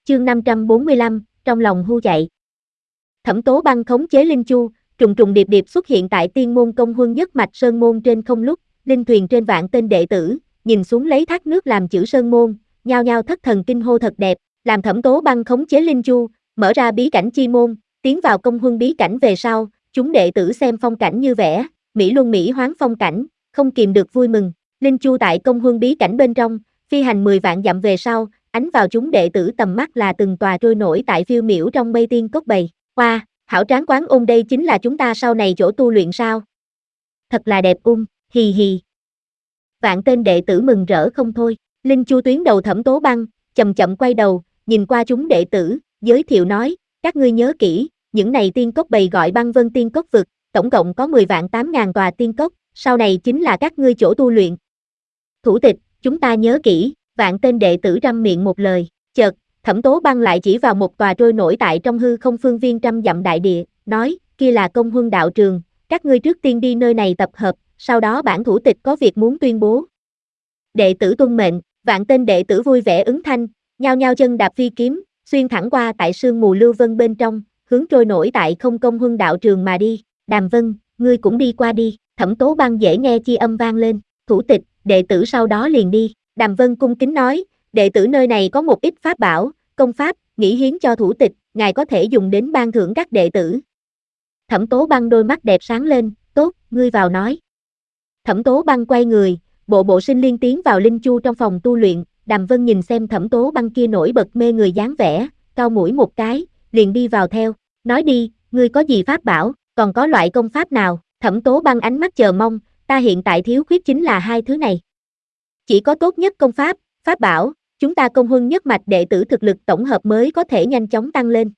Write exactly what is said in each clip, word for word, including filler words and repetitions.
Chương năm trăm bốn mươi lăm, trong lòng hu chạy. Thẩm Tố Băng khống chế linh chu, trùng trùng điệp điệp xuất hiện tại tiên môn công huân nhất mạch sơn môn trên không lúc, linh thuyền trên vạn tên đệ tử, nhìn xuống lấy thác nước làm chữ sơn môn, nhao nhao thất thần kinh hô thật đẹp, làm Thẩm Tố Băng khống chế linh chu, mở ra bí cảnh chi môn, tiến vào công huân bí cảnh về sau, chúng đệ tử xem phong cảnh như vẽ, mỹ luân mỹ hoán phong cảnh, không kìm được vui mừng. Linh chu tại công huân bí cảnh bên trong, phi hành mười vạn dặm về sau, ánh vào chúng đệ tử tầm mắt là từng tòa trôi nổi tại phiêu miểu trong mây tiên cốc bầy. Hoa, wow, hảo tráng quán ôn, đây chính là chúng ta sau này chỗ tu luyện sao? Thật là đẹp ung, hì hì. Vạn tên đệ tử mừng rỡ không thôi. Linh chu tuyến đầu Thẩm Tố Băng, chậm chậm quay đầu, nhìn qua chúng đệ tử, giới thiệu nói, các ngươi nhớ kỹ, những này tiên cốc bầy gọi Băng Vân Tiên Cốc vực, tổng cộng có mười vạn tám ngàn tòa tiên cốc, sau này chính là các ngươi chỗ tu luyện. Thủ tịch, chúng ta nhớ kỹ. Vạn tên đệ tử răm miệng một lời, chợt, Thẩm Tố Băng lại chỉ vào một tòa trôi nổi tại trong hư không phương viên trăm dặm đại địa, nói, kia là công huân đạo trường, các ngươi trước tiên đi nơi này tập hợp, sau đó bản thủ tịch có việc muốn tuyên bố. Đệ tử tuân mệnh, vạn tên đệ tử vui vẻ ứng thanh, nhao nhao chân đạp phi kiếm, xuyên thẳng qua tại sương mù lưu vân bên trong, hướng trôi nổi tại không công huân đạo trường mà đi. Đàm Vân, ngươi cũng đi qua đi. Thẩm Tố Băng dễ nghe chi âm vang lên, thủ tịch, đệ tử sau đó liền đi. Đàm Vân cung kính nói, đệ tử nơi này có một ít pháp bảo, công pháp, nghĩ hiến cho thủ tịch, ngài có thể dùng đến ban thưởng các đệ tử. Thẩm Tố Băng đôi mắt đẹp sáng lên, tốt, ngươi vào nói. Thẩm Tố Băng quay người, bộ bộ sinh liên tiến vào linh chu trong phòng tu luyện. Đàm Vân nhìn xem Thẩm Tố Băng kia nổi bật mê người dáng vẻ, cau mũi một cái, liền đi vào theo, nói đi, ngươi có gì pháp bảo, còn có loại công pháp nào? Thẩm Tố Băng ánh mắt chờ mong, ta hiện tại thiếu khuyết chính là hai thứ này. Chỉ có tốt nhất công pháp, pháp bảo, chúng ta công huân nhất mạch đệ tử thực lực tổng hợp mới có thể nhanh chóng tăng lên.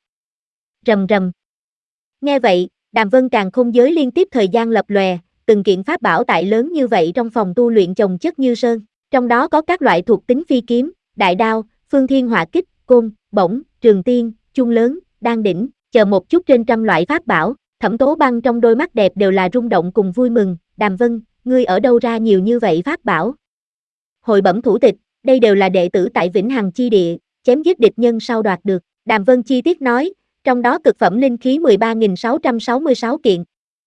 Rầm rầm. Nghe vậy, Đàm Vân càng không giới liên tiếp thời gian lập lòe, từng kiện pháp bảo tại lớn như vậy trong phòng tu luyện chồng chất như sơn, trong đó có các loại thuộc tính phi kiếm, đại đao, phương thiên hỏa kích, côn, bổng, trường tiên, chuông lớn, đan đỉnh, chờ một chút trên trăm loại pháp bảo. Thẩm Tố Băng trong đôi mắt đẹp đều là rung động cùng vui mừng. Đàm Vân, ngươi ở đâu ra nhiều như vậy pháp bảo? Hội bẩm thủ tịch, đây đều là đệ tử tại Vĩnh Hằng chi địa, chém giết địch nhân sau đoạt được. Đàm Vân chi tiết nói, trong đó cực phẩm linh khí mười ba nghìn sáu trăm sáu mươi sáu kiện,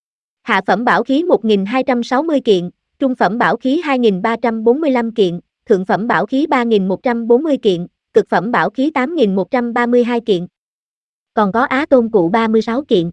hạ phẩm bảo khí một nghìn hai trăm sáu mươi kiện, trung phẩm bảo khí hai nghìn ba trăm bốn mươi lăm kiện, thượng phẩm bảo khí ba nghìn một trăm bốn mươi kiện, cực phẩm bảo khí tám nghìn một trăm ba mươi hai kiện. Còn có Á Tôn cụ ba mươi sáu kiện.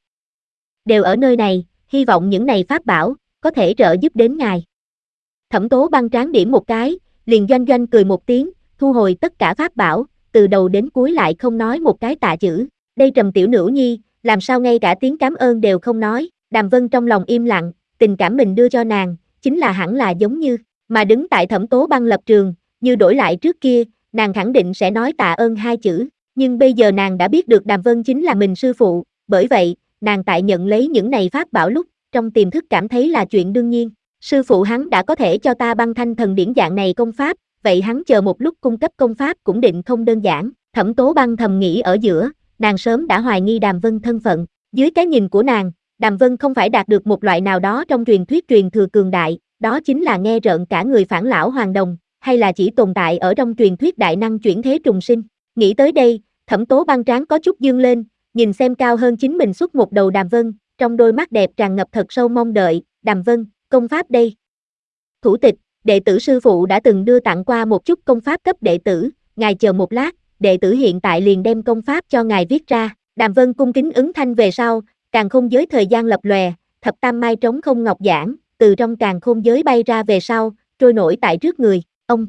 Đều ở nơi này, hy vọng những này pháp bảo có thể trợ giúp đến ngài. Thẩm Tố Băng trán điểm một cái, liền doanh doanh cười một tiếng, thu hồi tất cả pháp bảo, từ đầu đến cuối lại không nói một cái tạ chữ. Đây Trầm tiểu nữ nhi, làm sao ngay cả tiếng cảm ơn đều không nói. Đàm Vân trong lòng im lặng, tình cảm mình đưa cho nàng, chính là hẳn là giống như, mà đứng tại Thẩm Tố Băng lập trường, như đổi lại trước kia, nàng khẳng định sẽ nói tạ ơn hai chữ, nhưng bây giờ nàng đã biết được Đàm Vân chính là mình sư phụ, bởi vậy, nàng tại nhận lấy những này pháp bảo lúc, trong tiềm thức cảm thấy là chuyện đương nhiên. Sư phụ hắn đã có thể cho ta Băng Thanh Thần Điển dạng này công pháp, vậy hắn chờ một lúc cung cấp công pháp cũng định không đơn giản. Thẩm Tố Băng thầm nghĩ ở giữa, nàng sớm đã hoài nghi Đàm Vân thân phận. Dưới cái nhìn của nàng, Đàm Vân không phải đạt được một loại nào đó trong truyền thuyết truyền thừa cường đại, đó chính là nghe rợn cả người phản lão hoàng đồng, hay là chỉ tồn tại ở trong truyền thuyết đại năng chuyển thế trùng sinh. Nghĩ tới đây, Thẩm Tố Băng trán có chút dương lên, nhìn xem cao hơn chính mình suốt một đầu Đàm Vân, trong đôi mắt đẹp tràn ngập thật sâu mong đợi. Đàm Vân, công pháp đây. Thủ tịch, đệ tử sư phụ đã từng đưa tặng qua một chút công pháp cấp đệ tử, ngài chờ một lát, đệ tử hiện tại liền đem công pháp cho ngài viết ra. Đàm Vân cung kính ứng thanh về sau, càn khôn giới thời gian lập lòe, thập tam mai trống không ngọc giản, từ trong càn khôn giới bay ra về sau, trôi nổi tại trước người, ông.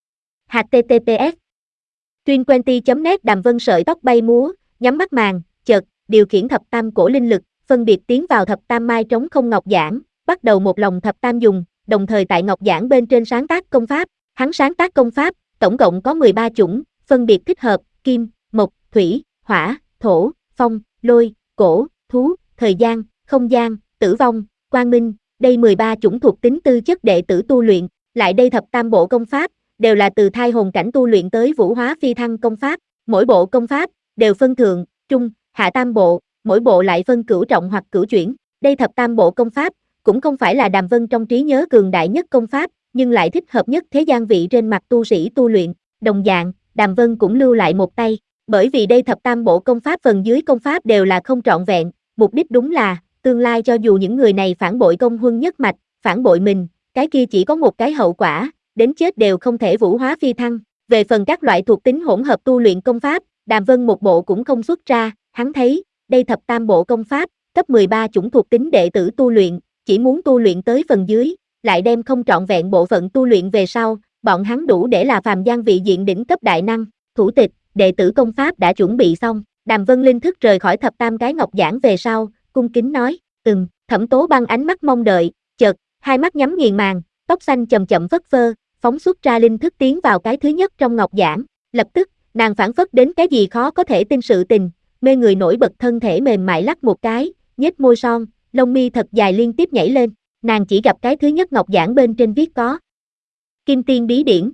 H T T P S Tuyên Quenty chấm net Đàm Vân sợi tóc bay múa, nhắm mắt màn, chợt, điều khiển thập tam cổ linh lực, phân biệt tiến vào thập tam mai trống không ngọc giản, bắt đầu một lòng thập tam dùng, đồng thời tại ngọc giản bên trên sáng tác công pháp. Hắn sáng tác công pháp, tổng cộng có mười ba chủng, phân biệt thích hợp, kim, mộc, thủy, hỏa, thổ, phong, lôi, cổ, thú, thời gian, không gian, tử vong, quang minh. Đây mười ba chủng thuộc tính tư chất đệ tử tu luyện, lại đây thập tam bộ công pháp, đều là từ thai hồn cảnh tu luyện tới vũ hóa phi thăng công pháp. Mỗi bộ công pháp, đều phân thượng, trung, hạ tam bộ, mỗi bộ lại phân cửu trọng hoặc cửu chuyển. Đây thập tam bộ công pháp, cũng không phải là Đàm Vân trong trí nhớ cường đại nhất công pháp, nhưng lại thích hợp nhất thế gian vị trên mặt tu sĩ tu luyện. Đồng dạng, Đàm Vân cũng lưu lại một tay. Bởi vì đây thập tam bộ công pháp phần dưới công pháp đều là không trọn vẹn, mục đích đúng là, tương lai cho dù những người này phản bội công huân nhất mạch, phản bội mình, cái kia chỉ có một cái hậu quả, đến chết đều không thể vũ hóa phi thăng. Về phần các loại thuộc tính hỗn hợp tu luyện công pháp, Đàm Vân một bộ cũng không xuất ra, hắn thấy, đây thập tam bộ công pháp, cấp mười ba chủng thuộc tính đệ tử tu luyện, chỉ muốn tu luyện tới phần dưới, lại đem không trọn vẹn bộ phận tu luyện về sau, bọn hắn đủ để là phàm gian vị diện đỉnh cấp đại năng. Thủ tịch, đệ tử công pháp đã chuẩn bị xong. Đàm Vân Linh thức rời khỏi thập tam cái ngọc giảng về sau, cung kính nói, ừm. Thẩm Tố Băng ánh mắt mong đợi, chợt, hai mắt nhắm nghiền màng, tóc xanh chậm chậm phất phơ, phóng xuất ra linh thức tiến vào cái thứ nhất trong ngọc giảng. Lập tức, nàng phản phất đến cái gì khó có thể tin sự tình, mê người nổi bật thân thể mềm mại lắc một cái, nhếch môi son, lông mi thật dài liên tiếp nhảy lên. Nàng chỉ gặp cái thứ nhất ngọc giảng bên trên viết có Kim Tiên bí điển.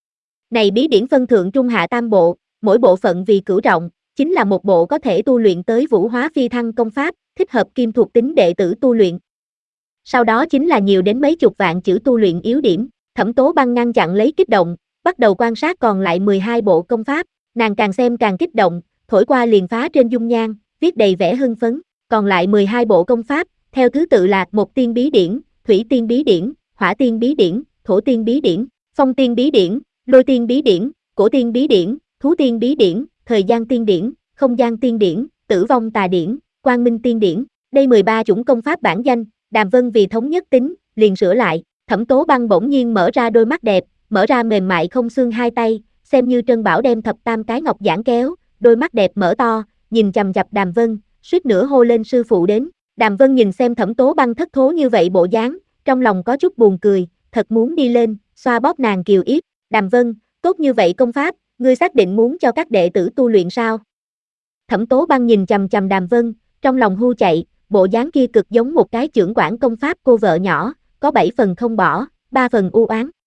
Này bí điển phân thượng trung hạ tam bộ, mỗi bộ phận vì cửu trọng, chính là một bộ có thể tu luyện tới vũ hóa phi thăng công pháp, thích hợp kim thuộc tính đệ tử tu luyện. Sau đó chính là nhiều đến mấy chục vạn chữ tu luyện yếu điểm. Thẩm Tố Băng ngăn chặn lấy kích động, bắt đầu quan sát còn lại mười hai bộ công pháp, nàng càng xem càng kích động, thổi qua liền phá trên dung nhan, viết đầy vẻ hưng phấn. Còn lại mười hai bộ công pháp, theo thứ tự là Một Tiên bí điển, Thủy Tiên bí điển, Hỏa Tiên bí điển, Thổ Tiên bí điển, Phong Tiên bí điển, Lôi Tiên bí điển, Cổ Tiên bí điển, Thú Tiên bí điển, Thời gian tiên điển, Không gian tiên điển, Tử vong tà điển, Quang minh tiên điển. Đây mười ba chủng công pháp bản danh, Đàm Vân vì thống nhất tính, liền sửa lại. Thẩm Tố Băng bỗng nhiên mở ra đôi mắt đẹp, mở ra mềm mại không xương hai tay, xem như Trân Bảo đem thập tam cái ngọc giảng kéo, đôi mắt đẹp mở to, nhìn chằm chằm Đàm Vân, suýt nữa hô lên sư phụ đến. Đàm Vân nhìn xem Thẩm Tố Băng thất thố như vậy bộ dáng, trong lòng có chút buồn cười, thật muốn đi lên, xoa bóp nàng kiều yết. Đàm Vân, tốt như vậy công pháp, ngươi xác định muốn cho các đệ tử tu luyện sao? Thẩm Tố Băng nhìn chằm chằm Đàm Vân, trong lòng hu chạy, bộ dáng kia cực giống một cái chưởng quản công pháp cô vợ nhỏ, có bảy phần không bỏ, ba phần u oán.